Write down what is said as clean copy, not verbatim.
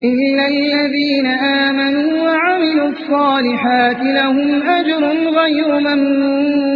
إِلَّا الَّذِينَ آمَنُوا وَعَمِلُوا الصَّالِحَاتِ لَهُمْ أَجْرٌ غَيْرُ مَمْنُونٍ